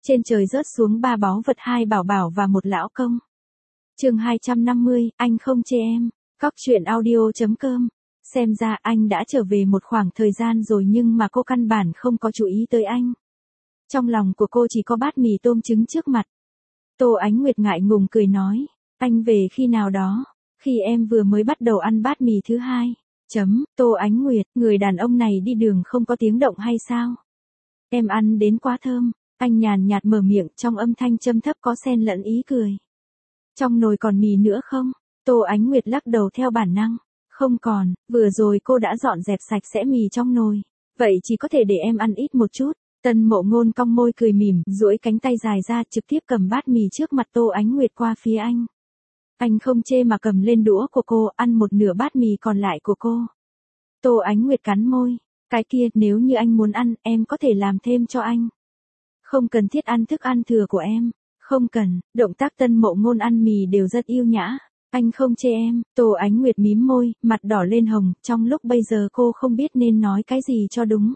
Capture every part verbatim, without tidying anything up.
Trên trời rớt xuống ba báu vật, hai bảo bảo và một lão công. Chương hai trăm năm mươi, anh không chê em. Cóc truyện audio chấm com. Xem ra anh đã trở về một khoảng thời gian rồi nhưng mà cô căn bản không có chú ý tới anh. Trong lòng của cô chỉ có bát mì tôm trứng trước mặt. Tô Ánh Nguyệt ngại ngùng cười nói, anh về khi nào đó, khi em vừa mới bắt đầu ăn bát mì thứ hai. Chấm, Tô Ánh Nguyệt, người đàn ông này đi đường không có tiếng động hay sao? Em ăn đến quá thơm, anh nhàn nhạt mở miệng, trong âm thanh châm thấp có xen lẫn ý cười. Trong nồi còn mì nữa không? Tô Ánh Nguyệt lắc đầu theo bản năng. Không còn, vừa rồi cô đã dọn dẹp sạch sẽ mì trong nồi. Vậy chỉ có thể để em ăn ít một chút. Tân Mộ Ngôn cong môi cười mỉm, duỗi cánh tay dài ra trực tiếp cầm bát mì trước mặt Tô Ánh Nguyệt qua phía anh. Anh không chê mà cầm lên đũa của cô, ăn một nửa bát mì còn lại của cô. Tô Ánh Nguyệt cắn môi. Cái kia, nếu như anh muốn ăn, em có thể làm thêm cho anh. Không cần thiết ăn thức ăn thừa của em. Không cần, động tác Tân Mộ Ngôn ăn mì đều rất yêu nhã. Anh không chê em. Tô Ánh Nguyệt mím môi, mặt đỏ lên hồng, trong lúc bây giờ cô không biết nên nói cái gì cho đúng.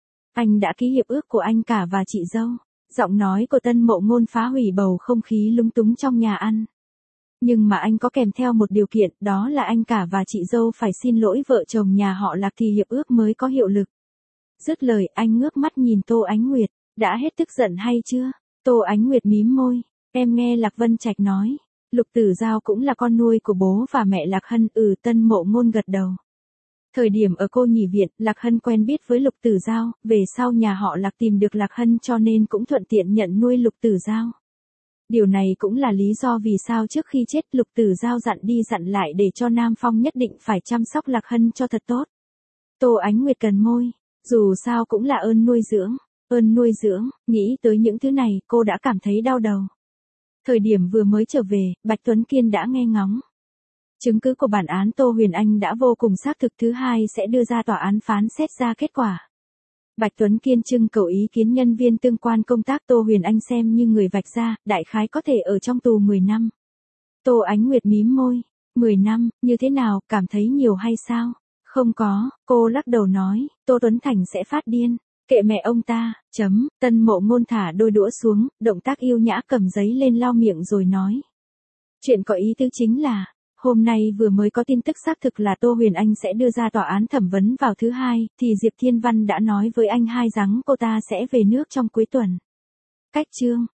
Anh đã ký hiệp ước của anh cả và chị dâu. Giọng nói của Tân Mộ Ngôn phá hủy bầu không khí lúng túng trong nhà ăn. Nhưng mà anh có kèm theo một điều kiện, đó là anh cả và chị dâu phải xin lỗi vợ chồng nhà họ Lạc thì hiệp ước mới có hiệu lực. Dứt lời, anh ngước mắt nhìn Tô Ánh Nguyệt, đã hết tức giận hay chưa? Tô Ánh Nguyệt mím môi, em nghe Lạc Vân Trạch nói, Lục Tử Giao cũng là con nuôi của bố và mẹ Lạc Hân. Ừ, Tân Mộ Ngôn gật đầu. Thời điểm ở cô nhỉ viện, Lạc Hân quen biết với Lục Tử Giao, về sau nhà họ Lạc tìm được Lạc Hân cho nên cũng thuận tiện nhận nuôi Lục Tử Giao. Điều này cũng là lý do vì sao trước khi chết Lục Tử Giao dặn đi dặn lại để cho Nam Phong nhất định phải chăm sóc Lạc Hân cho thật tốt. Tô Ánh Nguyệt cần môi, dù sao cũng là ơn nuôi dưỡng, ơn nuôi dưỡng, nghĩ tới những thứ này cô đã cảm thấy đau đầu. Thời điểm vừa mới trở về, Bạch Tuấn Kiên đã nghe ngóng. Chứng cứ của bản án Tô Huyền Anh đã vô cùng xác thực, thứ hai sẽ đưa ra tòa án phán xét ra kết quả. Bạch Tuấn Kiên trưng cầu ý kiến nhân viên tương quan công tác Tô Huyền Anh xem như người vạch ra, đại khái có thể ở trong tù mười năm. Tô Ánh Nguyệt mím môi, mười năm, như thế nào, cảm thấy nhiều hay sao? Không có, cô lắc đầu nói, Tô Tuấn Thành sẽ phát điên, kệ mẹ ông ta, chấm, Tân Mộ Ngôn thả đôi đũa xuống, động tác yêu nhã cầm giấy lên lau miệng rồi nói. Chuyện có ý tứ chính là, hôm nay vừa mới có tin tức xác thực là Tô Huyền Anh sẽ đưa ra tòa án thẩm vấn vào thứ hai, thì Diệp Thiên Văn đã nói với anh hai rằng cô ta sẽ về nước trong cuối tuần. Cách chương,